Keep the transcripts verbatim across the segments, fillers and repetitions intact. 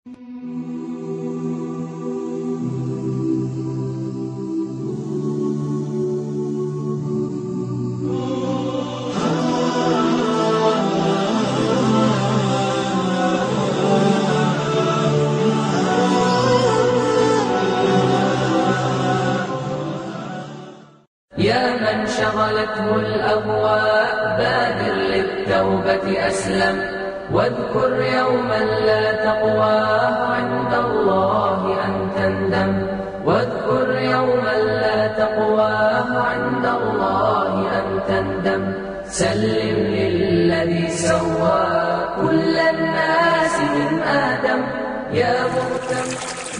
شغلته الأهواء بادر للتوبة أسلم واذكر يوما لا تقواه عند الله أن تندم واذكر يوما لا تقواه عند الله أن تندم سلم للذي سوى كل الناس من آدم يا مهتم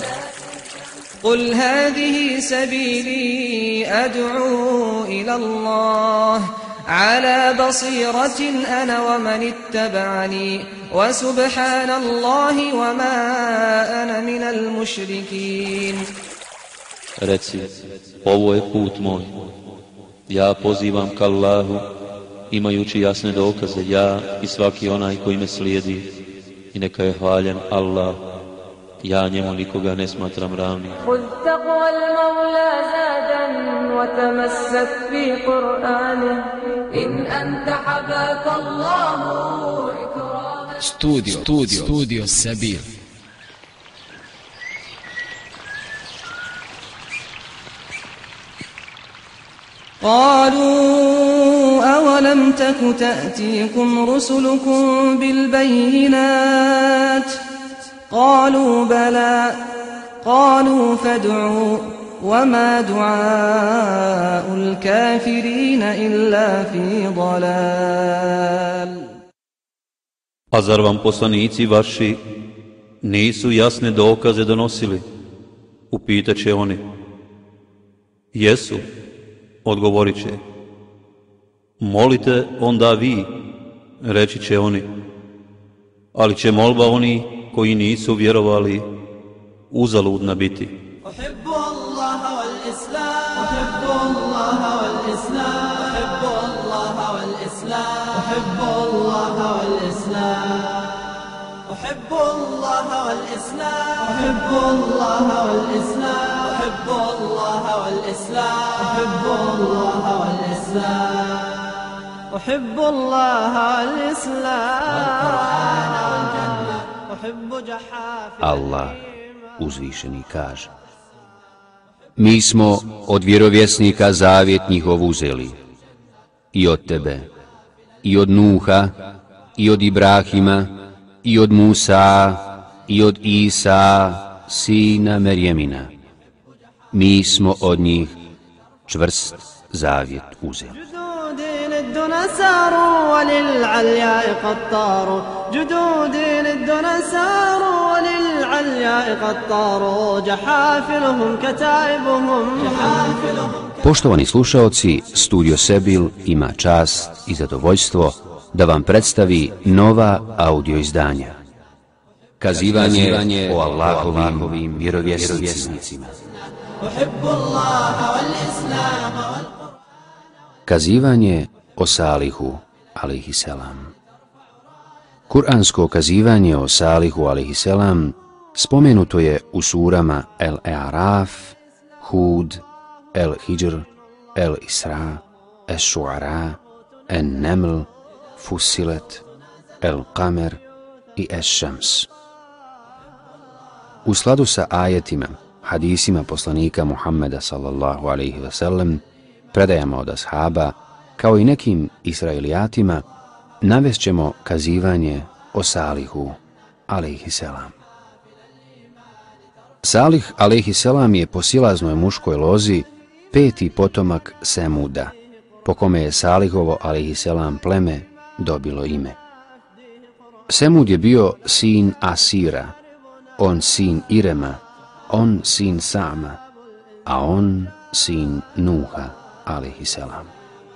قل هذه سبيلي أدعو إلى الله على بصيرة أنا ومن اتبعني وسبحان الله وما أنا من المشركين. Reci, ovo je put moj, ja pozivam k Allahu, imajući jasne dokaze, ja i svaki onaj koji me slijedi, i neka je hvaljen Allah, ja njemu nikoga ne smatram ravnim. خذ تقوى المولى زادا وتمسك في قرآنه إن أنت حباك الله إكراما. Studio, studio, studio Sabir. قالوا أولم تك تأتيكم رسلكم بالبينات قالوا بلى قالوا فادعوا وما دعاء الكافرين إلا في ضلال. A zar vam poslanici vaši nisu jasne dokaze donosili? Upitat će oni. Jesu, odgovorit će. Molite onda vi, reći će oni. Ali će molba oni koji nisu vjerovali uzaludna biti. أحب الله والإسلام أحب الله والإسلام أحب الله والإسلام أحب الله والإسلام أحب الله والإسلام أحب الله والإسلام أحب الله والإسلام أحب الله والإسلام أحب الله والإسلام أحب جحافل Allah uzvišeni kaže: Mi smo od vjerovjesnika zavjet njihov uzeli, i od tebe, i od Nuha, i od Ibrahima, i od Musa, i od Isa, sina Merjemina. Mi smo od njih čvrst zavjet uzeli. للدنا ساروا وللعلياء قد طاروا جدودي للدنا ساروا وللعلياء قد طاروا جحافلهم كتائبهم جحافلهم. Poštovani slušaoci, Studio Sebil ima čast i zadovoljstvo da vam predstavi nova audio izdanja. Kazivanje, Kazivanje o Allahovim vjerovjesnicima. Kazivanje o Salihu, alejhiselam. Kur'ansko kazivanje o Salihu, alejhiselam, spomenuto je u surama El-E'araf, Hud, El-Hijr, El-Isra, Es-Šu'ara, En-Neml, Fussilet, El-Qamer i Es-Šams. U skladu sa ajetima, hadisima poslanika Muhammeda sallallahu alejhi ve sellem, predajama od ashaba, kao i nekim Israelijatima, navest ćemo kazivanje o Salihu, alejhiselam. Salih, alejhiselam, je po silaznoj muškoj lozi peti potomak Semuda, po kome je Salihovo, alejhiselam, pleme dobilo ime. Semud je bio sin Asira, on sin Irema, on sin Sama, a on sin Nuha, alejhiselam.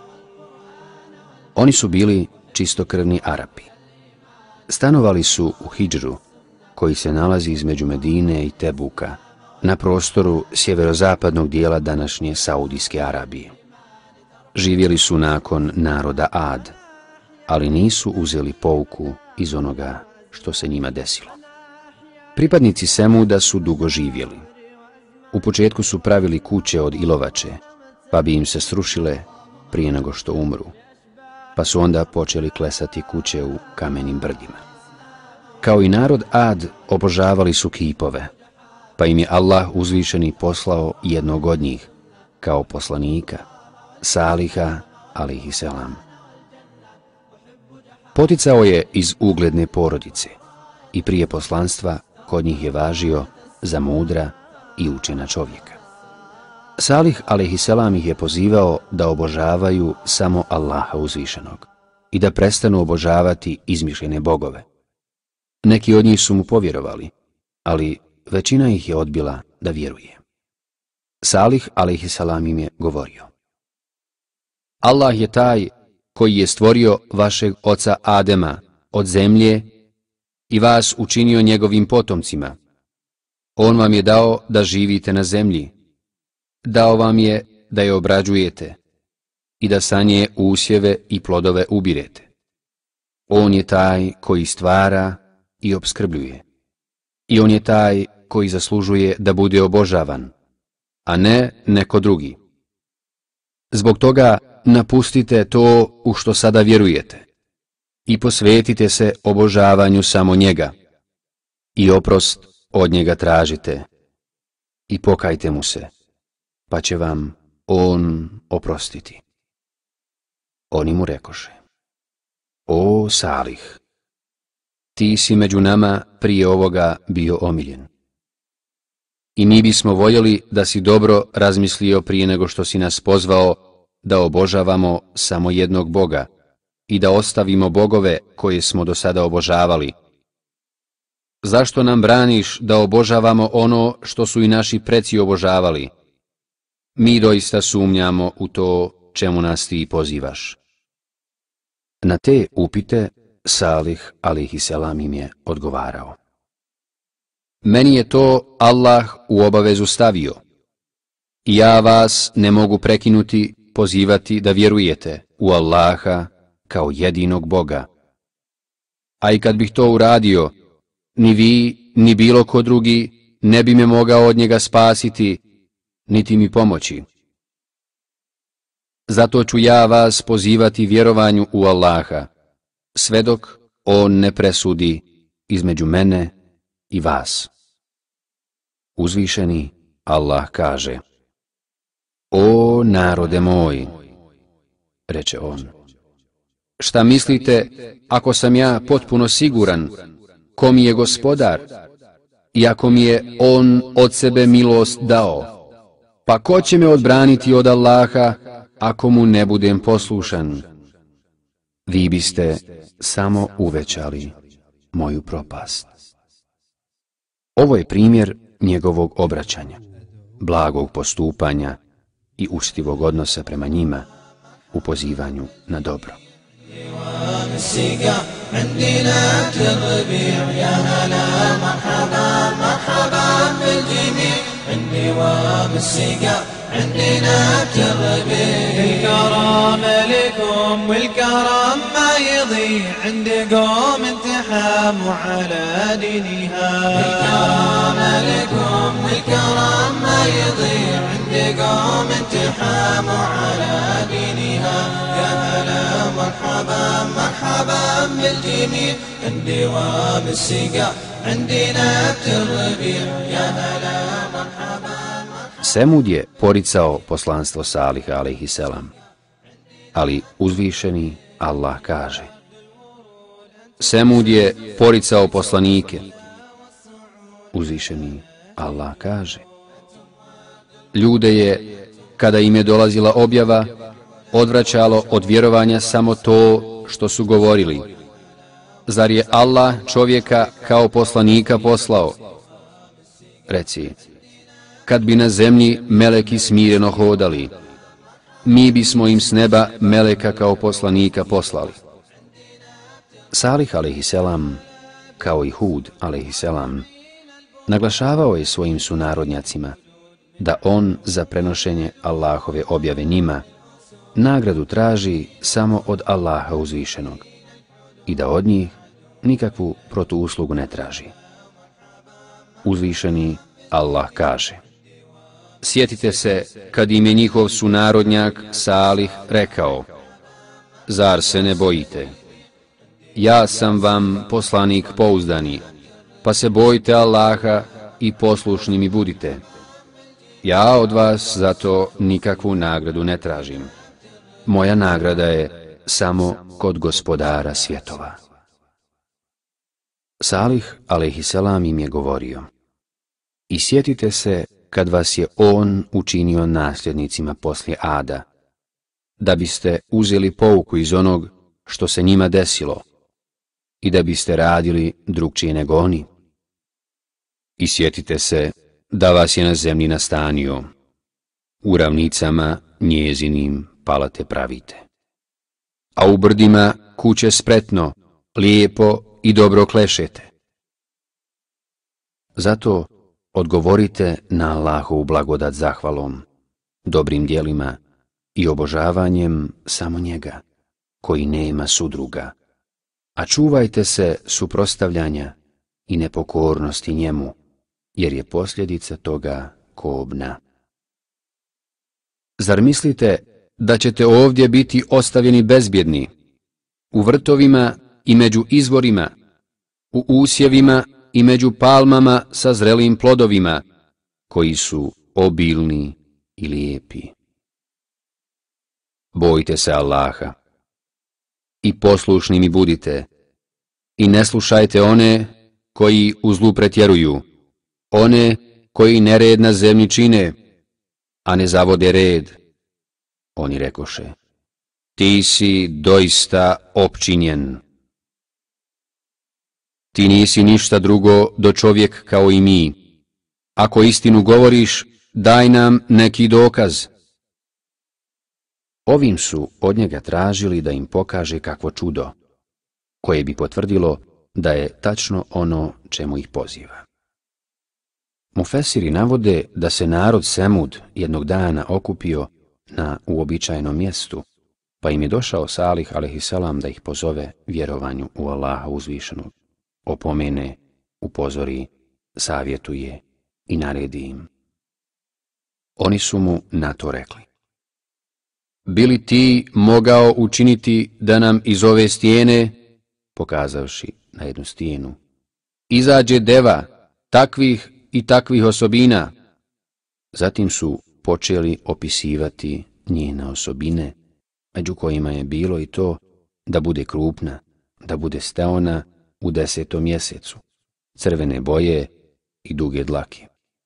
Oni su bili čistokrvni Arapi. Stanovali su u Hidžru, koji se nalazi između Medine i Tebuka, na prostoru sjeverozapadnog dijela današnje Saudijske Arabije. Živjeli su nakon naroda Ad, ali nisu uzeli pouku iz onoga što se njima desilo. Pripadnici Semuda su dugo živjeli. U početku su pravili kuće od ilovače, pa bi im se srušile prije nego što umru, pa su onda počeli klesati kuće u kamenim brdima. Kao i narod Ad, obožavali su kipove, pa im je Allah uzvišeni poslao jednog od njih, kao poslanika, Saliha, alejhiselam. Poticao je iz ugledne porodice i prije poslanstva kod njih je važio za mudra i učena čovjeka. Salih alejhiselam ih je pozivao da obožavaju samo Allaha uzvišenog i da prestanu obožavati izmišljene bogove. Neki od njih su mu povjerovali, ali većina ih je odbila da vjeruje. Salih alejhiselam im je govorio: Allah je taj koji je stvorio vašeg oca Adema od zemlje i vas učinio njegovim potomcima. On vam je dao da živite na zemlji, dao vam je da je obrađujete i da sa nje usjeve i plodove ubirete. On je taj koji stvara i opskrbljuje. I on je taj koji zaslužuje da bude obožavan, a ne neko drugi. Zbog toga napustite to u što sada vjerujete i posvetite se obožavanju samo njega i oprost od njega tražite i pokajte mu se, pa će vam on oprostiti. Oni mu rekoše: O Salih, ti si među nama prije ovoga bio omiljen. I mi bismo voljeli da si dobro razmislio prije nego što si nas pozvao da obožavamo samo jednog Boga i da ostavimo bogove koje smo do sada obožavali. Zašto nam braniš da obožavamo ono što su i naši preci obožavali? Mi doista sumnjamo u to čemu nas ti pozivaš. Na te upite Salih alejhiselam im je odgovarao: Meni je to Allah u obavezu stavio i ja vas ne mogu prekinuti pozivati da vjerujete u Allaha kao jedinog Boga. A i kad bih to uradio, ni vi, ni bilo ko drugi ne bi me mogao od njega spasiti, niti mi pomoći. Zato ću ja vas pozivati vjerovanju u Allaha, sve dok on ne presudi između mene i vas. Uzvišeni Allah kaže: O narode moj, reče on, šta mislite ako sam ja potpuno siguran ko mi je gospodar i ako mi je on od sebe milost dao, pa ko će me odbraniti od Allaha ako mu ne budem poslušan? Vi biste samo uvećali moju propast. Ovo je primjer njegovog obraćanja, blagog postupanja i učtivog odnosa prema njima u pozivanju na dobro. عندنا التربية الكرم لكم والكرم ما يضيع عند قوم انتحاموا على دينها. الكرم لكم والكرم ما يضيع عند قوم انتحاموا على دينها. يا هلا مرحبا مرحبا بالجميع عندي وام السقا عندنا التربية. يا هلا مرحبا. Semud je poricao poslanstvo Saliha alejhiselam, ali uzvišeni Allah kaže: Semud je poricao poslanike. Uzvišeni Allah kaže: Ljude je, kada im je dolazila objava, odvraćalo od vjerovanja samo to što su govorili. Zar je Allah čovjeka kao poslanika poslao? Reci: Kad bi na zemlji meleki smireno hodali, mi bismo im s neba meleka kao poslanika poslali. Salih alejhiselam, kao i Hud alejhiselam, naglašavao je svojim sunarodnjacima da on za prenošenje Allahove objave njima nagradu traži samo od Allaha uzvišenog i da od njih nikakvu protuuslugu ne traži. uzvišeni Allah kaže: Sjetite se kad im je njihov sunarodnjak Salih rekao: Zar se ne bojite? Ja sam vam poslanik pouzdani, pa se bojite Allaha i poslušni mi budite. Ja od vas zato nikakvu nagradu ne tražim. Moja nagrada je samo kod Gospodara svjetova. Salih alejhiselam im je govorio: I sjetite se kad vas je on učinio nasljednicima poslije Ada, da biste uzeli pouku iz onog što se njima desilo i da biste radili drugčije nego oni. I sjetite se da vas je na zemlji nastanio, u ravnicama njezinim palate pravite, a u brdima kuće spretno, lijepo i dobro klešete. Zato odgovorite na Allahovu blagodat zahvalom, dobrim djelima i obožavanjem samo njega, koji nema sudruga, a čuvajte se suprotstavljanja i nepokornosti njemu, jer je posljedica toga kobna. Zar mislite da ćete ovdje biti ostavljeni bezbjedni, u vrtovima i među izvorima, u usjevima i među palmama sa zrelim plodovima, koji su obilni i lijepi? Bojte se Allaha i poslušni mi budite, i ne slušajte one koji u zlu pretjeruju, one koji nered na zemlji čine, a ne zavode red. Oni rekoše: Ti si doista opčinjen. Ti nisi ništa drugo do čovjek kao i mi. Ako istinu govoriš, daj nam neki dokaz. Ovim su od njega tražili da im pokaže kakvo čudo, koje bi potvrdilo da je tačno ono čemu ih poziva. Mufesiri navode da se narod Semud jednog dana okupio na uobičajenom mjestu, pa im je došao Salih alejhiselam da ih pozove vjerovanju u Allaha uzvišenog, opomene, upozori, savjetuje i naredi im. Oni su mu na to rekli: Bi li ti mogao učiniti da nam iz ove stijene, pokazavši na jednu stijenu, izađe deva takvih i takvih osobina? Zatim su počeli opisivati njene osobine, među kojima je bilo i to da bude krupna, da bude steona u desetom mjesecu, crvene boje i duge dlake.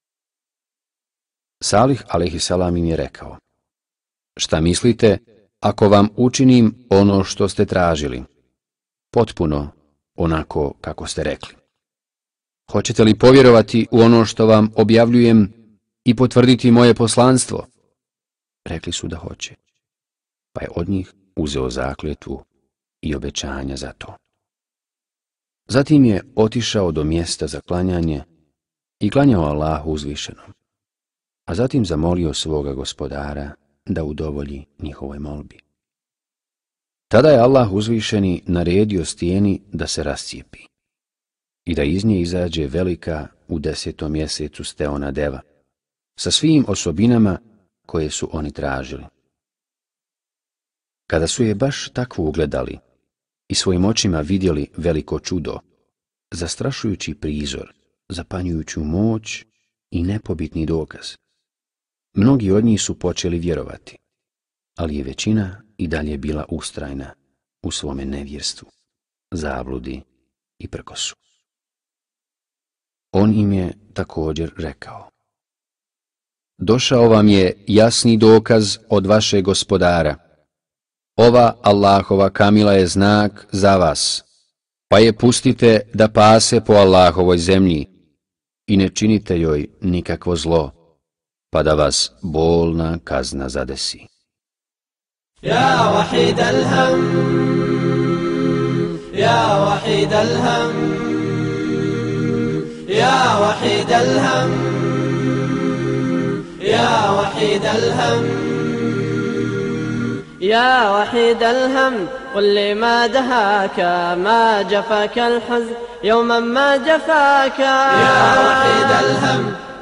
Salih alejhiselam im je rekao: Šta mislite ako vam učinim ono što ste tražili, potpuno onako kako ste rekli? Hoćete li povjerovati u ono što vam objavljujem i potvrditi moje poslanstvo? Rekli su da hoće, pa je od njih uzeo zakletvu i obećanja za to. Zatim je otišao do mjesta za klanjanje i klanjao Allahu uzvišenom, a zatim zamolio svoga Gospodara da udovolji njihovoj molbi. Tada je Allah uzvišeni naredio stijeni da se rascijepi i da iz nje izađe velika u desetom mjesecu steona deva, sa svim osobinama koje su oni tražili. Kada su je baš takvu ugledali i svojim očima vidjeli veliko čudo, zastrašujući prizor, zapanjujuću moć i nepobitni dokaz, mnogi od njih su počeli vjerovati, ali je većina i dalje bila ustrajna u svome nevjerstvu, zabludi i prkosu. On im je također rekao: Došao vam je jasni dokaz od vašeg Gospodara. Ova Allahova kamila je znak za vas, pa je pustite da pase po Allahovoj zemlji i ne činite joj nikakvo zlo, pa da vas bolna kazna zadesi. يا وحيد الهم يا وحيد الهم يا وحيد الهم يا وحيد الهم يا وحيد الهم قل لي ما دهاك ما جفاك الحزن يوما ما جفاك يا وحيد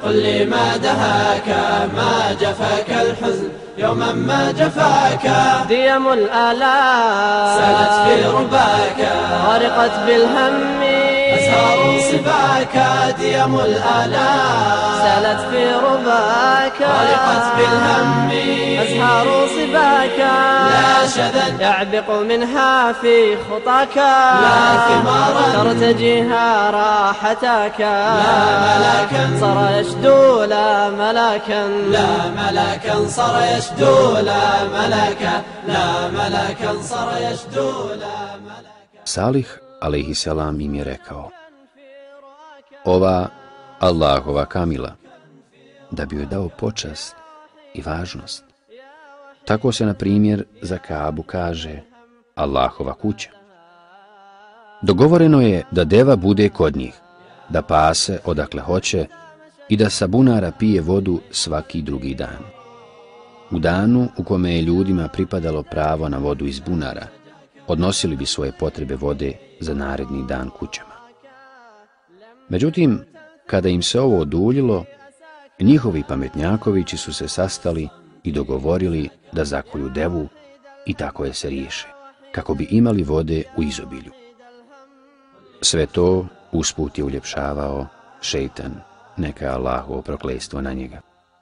قل لي ما دهاك ما جفاك الحزن يوما ما جفاك. ديم الآلام سالت في رباك غرقت بالهم أزهار صباك. ديم الآلام سالت في رباك غرقت بالهم أزهار صباك. لا شذا يعبق منها في خطاك لا ثمارا ترتجيها راحتك. لا ملاكا صار يشدو لا ملاكا لا ملاكا صار يشدو لا ملاكا لا ملاكا صار يشدو لا ملاكا. Salih alejhi selam im je rekao: ova Allahova kamila, da bi joj dao počast i važnost. Tako se, na primjer, za Kaabu kaže Allahova kuća. Dogovoreno je da deva bude kod njih, da pase odakle hoće i da sa bunara pije vodu svaki drugi dan. U danu u kome je ljudima pripadalo pravo na vodu iz bunara, odnosili bi svoje potrebe vode za naredni dan kućama. Međutim, kada im se ovo oduljilo, njihovi pametnjakovići su se sastali i dogovorili da zakolju devu i tako je se riješe, kako bi imali vode u izobilju. Sve to usput je uljepšavao šejtan, neka Allahovo prokletstvo na njega.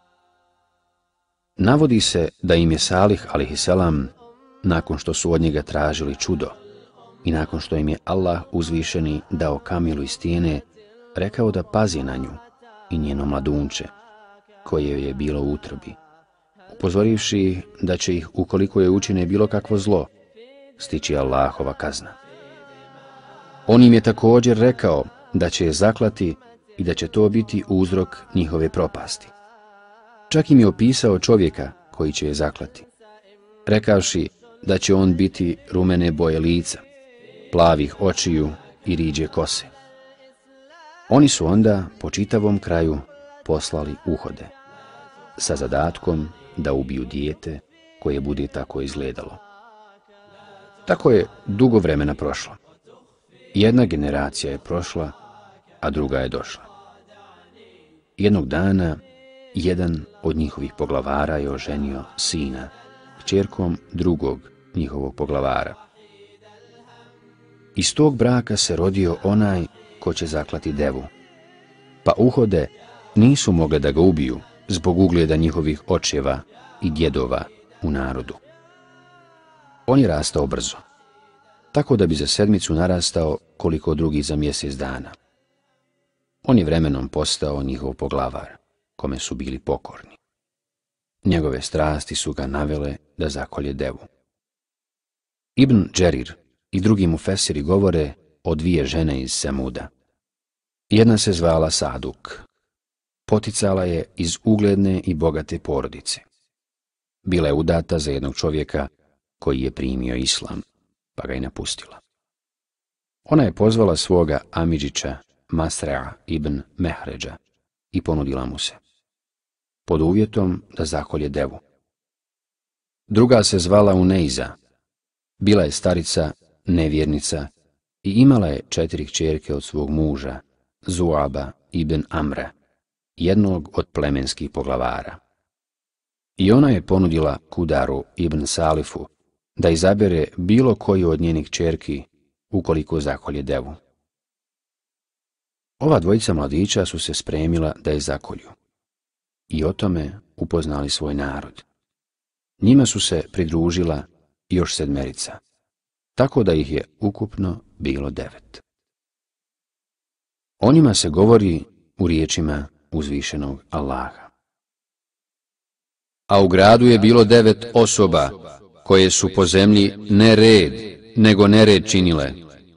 Navodi se da im je Salih alejhiselam, nakon što su od njega tražili čudo i nakon što im je Allah uzvišeni dao kamilu iz stijene, rekao da pazi na nju i njeno mladunče, koje joj je bilo u utrobi, upozorivši da će ih, ukoliko je učine bilo kakvo zlo, stići Allahova kazna. On im je također rekao da će je zaklati i da će to biti uzrok njihove propasti. Čak im je opisao čovjeka koji će je zaklati, rekavši da će on biti rumene boje lica, plavih očiju i riđe kose. Oni su onda po čitavom kraju poslali uhode, sa zadatkom da ubiju dijete koje bude tako izgledalo. Tako je dugo vremena prošlo. Jedna generacija je prošla, a druga je došla. Jednog dana, jedan od njihovih poglavara je oženio sina kćerkom drugog njihovog poglavara. Iz tog braka se rodio onaj ko će zaklati devu, pa uhode nisu mogle da ga ubiju zbog ugleda njihovih očeva i djedova u narodu. On je rastao brzo, tako da bi za sedmicu narastao koliko drugi za mjesec dana. On je vremenom postao njihov poglavar, kome su bili pokorni. Njegove strasti su ga navele da zakolje devu. Ibn Džerir i drugi mufesiri govore o dvije žene iz Semuda. Jedna se zvala Saduk. Poticala je iz ugledne i bogate porodice. Bila je udata za jednog čovjeka koji je primio islam, pa ga je napustila. Ona je pozvala svoga amidžića Masre'a ibn Mehređa i ponudila mu se, pod uvjetom da zakolje devu. Druga se zvala Uneiza. Bila je starica, nevjernica i imala je četiri kćerke od svog muža, Zuaba ibn Amra, jednog od plemenskih poglavara. I ona je ponudila Kudaru ibn Salifu da izabere bilo koju od njenih kćerki ukoliko zakolje devu. Ova dvojica mladića su se spremila da je zakolju i o tome upoznali svoj narod. Njima su se pridružila još sedmerica, tako da ih je ukupno bilo devet. O njima se govori u riječima uzvišenog Allaha. A u gradu je bilo devet osoba koje su po zemlji ne red, nego nered činile.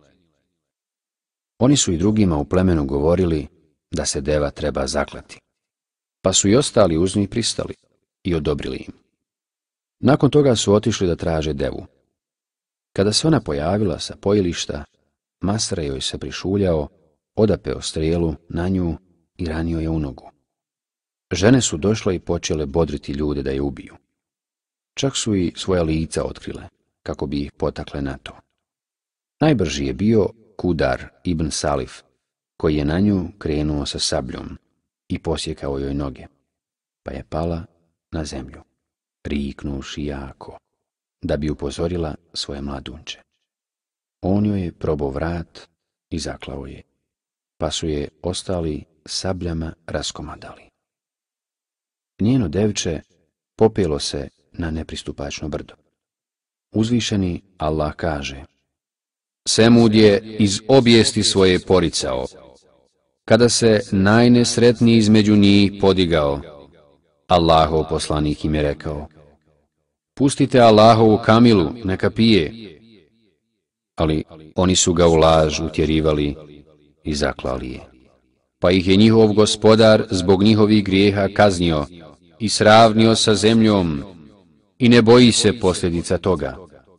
Oni su i drugima u plemenu govorili da se deva treba zaklati, pa su i ostali uz njih pristali i odobrili im. Nakon toga su otišli da traže devu. Kada se ona pojavila sa pojilišta, Masra joj se prišuljao, odapeo strijelu na nju i ranio je u nogu. Žene su došle i počele bodriti ljude da je ubiju. Čak su i svoja lica otkrile, kako bi ih potakle na to. Najbrži je bio Kudar ibn Salif, koji je na nju krenuo sa sabljom, i posjekao joj noge, pa je pala na zemlju, riknuši jako, da bi upozorila svoje mladunče. On joj je probao vrat i zaklao je, pa su je ostali sabljama raskomadali. Njeno devče popelo se na nepristupačno brdo. Uzvišeni Allah kaže: Semud je iz obijesti svoje poricao, kada se najnesretniji između njih podigao. Allahov poslanik im je rekao: Pustite Allahovu kamilu, neka pije. Ali oni su ga u laž utjerivali i zaklali je. Pa ih je njihov gospodar zbog njihovih grijeha kaznio i sravnio sa zemljom i ne boji se posljedica toga.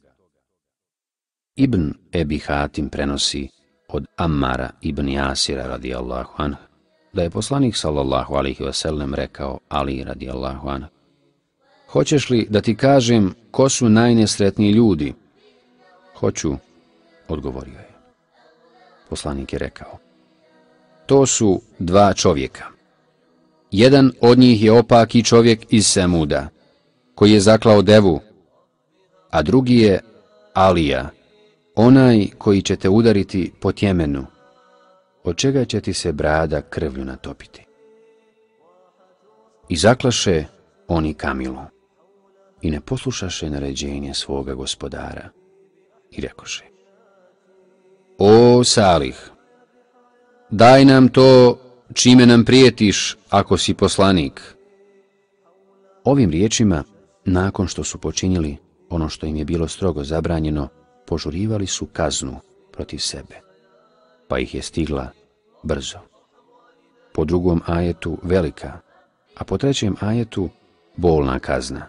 Ibn Ebi Hatim prenosi od Ammara ibn Jasira radijallahu anhu da je poslanik sallallahu alaihi wasallam rekao Ali radijallahu anhu: Hoćeš li da ti kažem ko su najnesretniji ljudi? Hoću, odgovorio je. Poslanik je rekao: To su dva čovjeka. Jedan od njih je opaki čovjek iz Semuda, koji je zaklao devu, a drugi je Alija, onaj koji će te udariti po tjemenu, od čega će ti se brada krvlju natopiti. I zaklaše oni Kamilu i ne poslušaše naređenje svoga gospodara i rekoše: O Salih, daj nam to čime nam prijetiš ako si poslanik. Ovim riječima, nakon što su počinili ono što im je bilo strogo zabranjeno, požurivali su kaznu protiv sebe, pa ih je stigla brzo. Po drugom ajetu velika, a po trećem ajetu bolna kazna.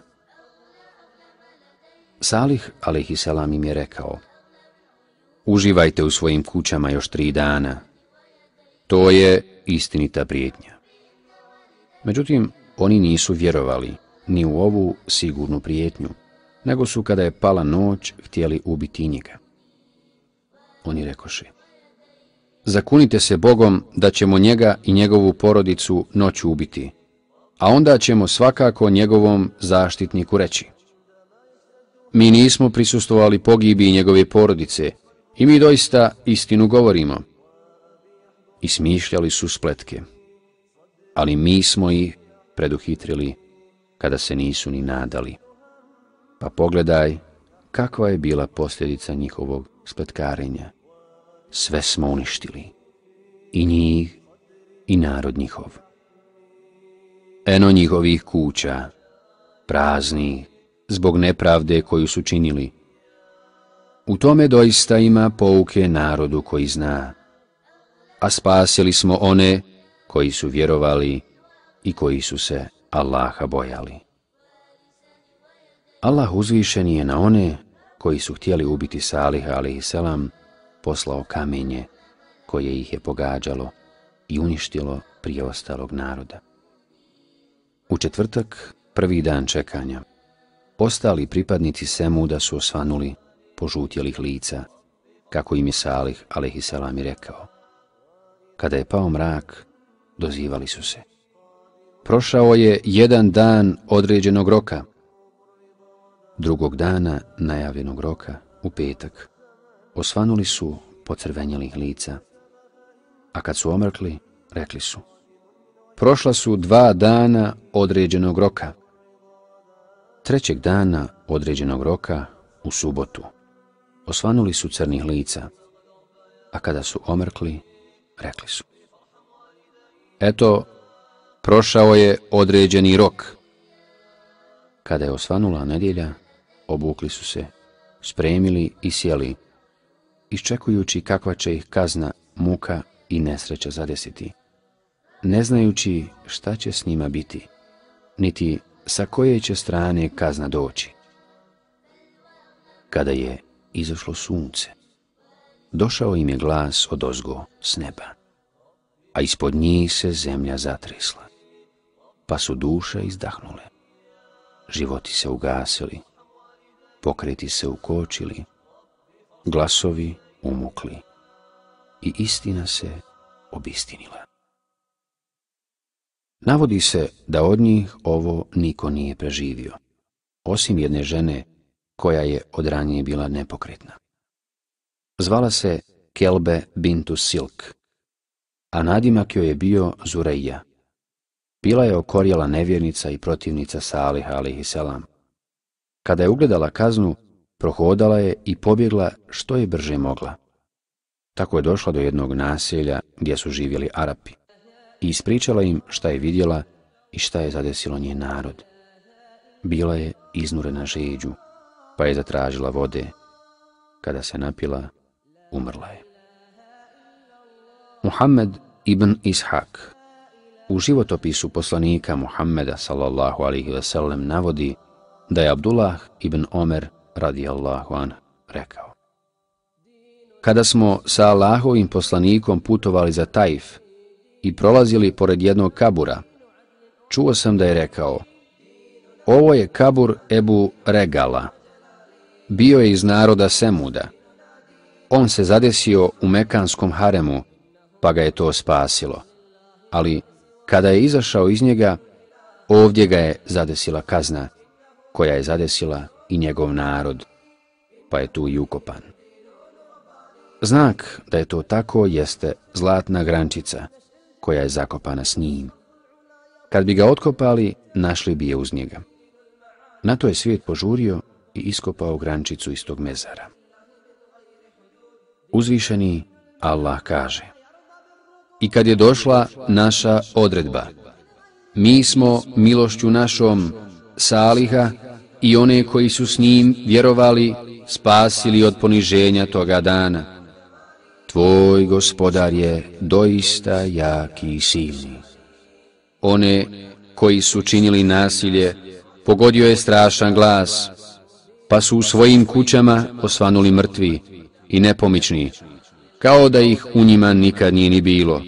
Salih alejhiselam im je rekao: Uživajte u svojim kućama još tri dana. To je istinita prijetnja. Međutim, oni nisu vjerovali ni u ovu sigurnu prijetnju, nego su, kada je pala noć, htjeli ubiti njega. Oni rekoše: Zakunite se Bogom da ćemo njega i njegovu porodicu noću ubiti, a onda ćemo svakako njegovom zaštitniku reći: Mi nismo prisustvovali pogibiji njegove porodice i mi doista istinu govorimo. I smišljali su spletke, ali mi smo ih preduhitrili kada se nisu ni nadali. Pa pogledaj kakva je bila posljedica njihovog spletkarenja. Sve smo uništili, i njih i narod njihov. Eno njihovih kuća, praznih, zbog nepravde koju su činili. U tome doista ima pouke narodu koji zna, a spasili smo one koji su vjerovali i koji su se Allaha bojali. Allah uzvišeni je na one koji su htjeli ubiti Saliha alejhiselam poslao kamenje koje ih je pogađalo i uništilo prije ostalog naroda. U četvrtak, prvi dan čekanja, ostali pripadnici Semuda su osvanuli požutjelih lica, kako im je Salih alejhiselam i rekao. Kada je pao mrak, dozivali su se: Prošao je jedan dan određenog roka. Drugog dana najavljenog roka, u petak, osvanuli su pocrvenjelih lica, a kad su omrkli, rekli su: Prošla su dva dana određenog roka. Trećeg dana određenog roka, u subotu, osvanuli su crnih lica, a kada su omrkli, rekli su: Eto, prošao je određeni rok. Kada je osvanula nedjelja, obukli su se, spremili i sjeli, iščekujući kakva će ih kazna, muka i nesreća zadesiti, ne znajući šta će s njima biti, niti sa koje će strane kazna doći. Kada je izašlo sunce, došao im je glas odozgo s neba, a ispod njih se zemlja zatresla, pa su duše izdahnule, životi se ugasili, pokreti se ukočili, glasovi umukli i istina se obistinila. Navodi se da od njih ovo niko nije preživio, osim jedne žene koja je od ranije bila nepokretna. Zvala se Kelbe bintu Silk, a nadimak joj je bio Zureja. Bila je okorjela nevjernica i protivnica Saliha alejhiselam. Kada je ugledala kaznu, prohodala je i pobjegla što je brže mogla. Tako je došla do jednog naselja gdje su živjeli Arapi i ispričala im šta je vidjela i šta je zadesilo njen narod. Bila je iznurena žeđu, pa je zatražila vode. Kada se napila, umrla je. Muhammed ibn Ishak u životopisu poslanika Muhammeda sallallahu alaihi ve sellem navodi da je Abdullah ibn Omer radijallahu anh rekao: Kada smo sa Allahovim poslanikom putovali za Taif i prolazili pored jednog kabura, čuo sam da je rekao: Ovo je kabur Ebu Regala. Bio je iz naroda Semuda. On se zadesio u mekanskom haremu, pa ga je to spasilo. Ali kada je izašao iz njega, ovdje ga je zadesila kazna, koja je zadesila i njegov narod, pa je tu i ukopan. Znak da je to tako jeste zlatna grančica, koja je zakopana s njim. Kad bi ga otkopali, našli bi je uz njega. Na to je svijet požurio i iskopao grančicu iz tog mezara. Uzvišeni Allah kaže: I kad je došla naša odredba, mi smo milošću našom Saliha i one koji su s njim vjerovali spasili od poniženja toga dana. Tvoj gospodar je doista jaki i silni. One koji su činili nasilje pogodio je strašan glas, pa su u svojim kućama osvanuli mrtvi i nepomični, kao da ih u njima nikad nije ni bilo.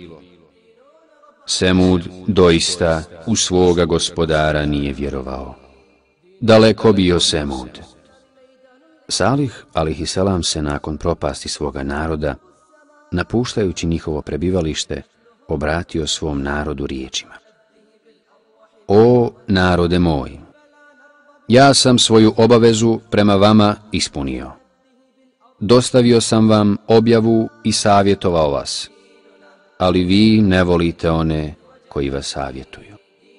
Semud doista u svoga gospodara nije vjerovao. Daleko bio Semud. Salih alejhiselam se nakon propasti svoga naroda, napuštajući njihovo prebivalište, obratio svom narodu riječima: O narode moj, ja sam svoju obavezu prema vama ispunio. Dostavio sam vam objavu i savjetovao vas, ali vi ne volite one koji vas savjetuju.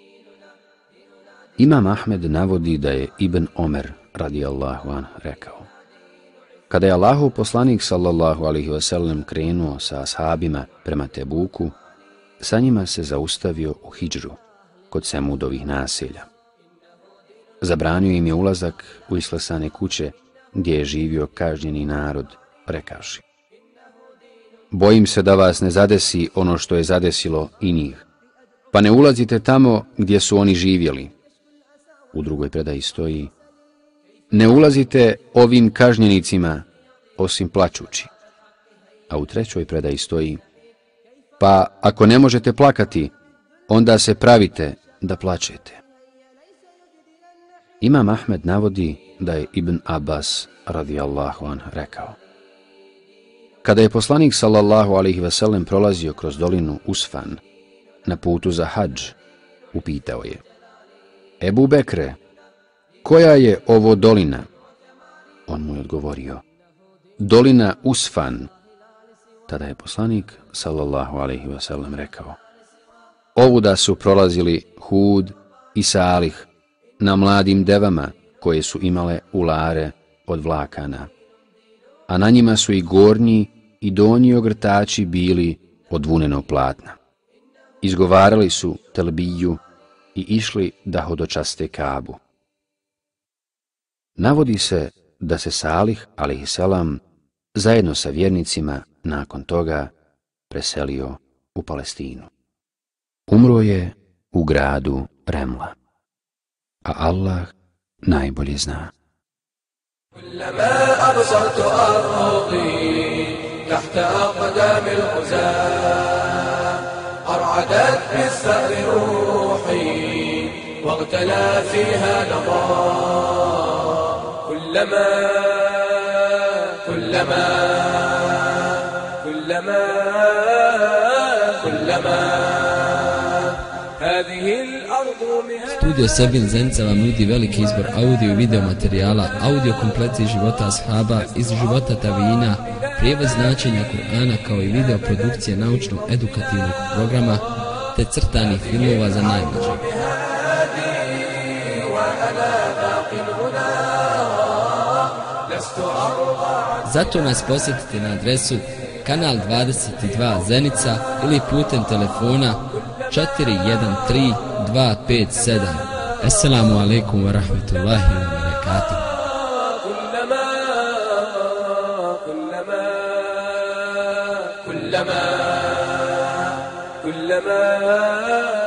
Imam Ahmed navodi da je Ibn Omer radijallahu anh rekao: Kada je Allahov poslanik sallallahu alaihi ve sellem krenuo sa ashabima prema Tebuku, sa njima se zaustavio u hidžru kod Semudovih naselja. Zabranio im je ulazak u isklesane kuće gdje je živio kažnjeni narod, rekavši: Bojim se da vas ne zadesi ono što je zadesilo i njih, pa ne ulazite tamo gdje su oni živjeli. U drugoj predaji stoji: Ne ulazite ovim kažnjenicima osim plačući. A u trećoj predaji stoji: Pa ako ne možete plakati, onda se pravite da plačete. Imam Ahmed navodi da je Ibn Abbas radijallahu anh rekao: Kada je poslanik sallallahu alaihi ve sellem prolazio kroz dolinu Usfan na putu za hadž, upitao je: Ebu Bekre, koja je ovo dolina? On mu je odgovorio: Dolina Usfan. Tada je poslanik sallallahu alaihi ve sellem rekao: Ovuda su prolazili Hud i Salih na mladim devama koje su imale ulare od vlakana, a na njima su i gornji i donji ogrtači bili od vunenog platna. Izgovarali su telbiju i išli da hodočaste Kabu. Navodi se da se Salih alejhiselam zajedno sa vjernicima nakon toga preselio u Palestinu. Umro je u gradu Remla, a Allah najbolje zna. كلما أبصرت أرضي تحت أقدام الغزاة أرعدت بالثأر روحي واغتلى فيها نضاء كلما كلما كلما كلما هذه الأرض مهاد. Studio Sebin Zenica vam nudi veliki izbor audio i video materijala, audio kompleti života ashaba, iz života tavijina, prijevod značenja Kur'ana kao i video produkcije naučno-edukativnog programa te crtanih filmova za najmlađe. Zato nas posjetite na adresu Kanal dvadeset dva Zenica ili putem telefona četiri jedan tri dva pet sedam. Assalamu alaikum wa rahmatullahi wa barakatuh. كلما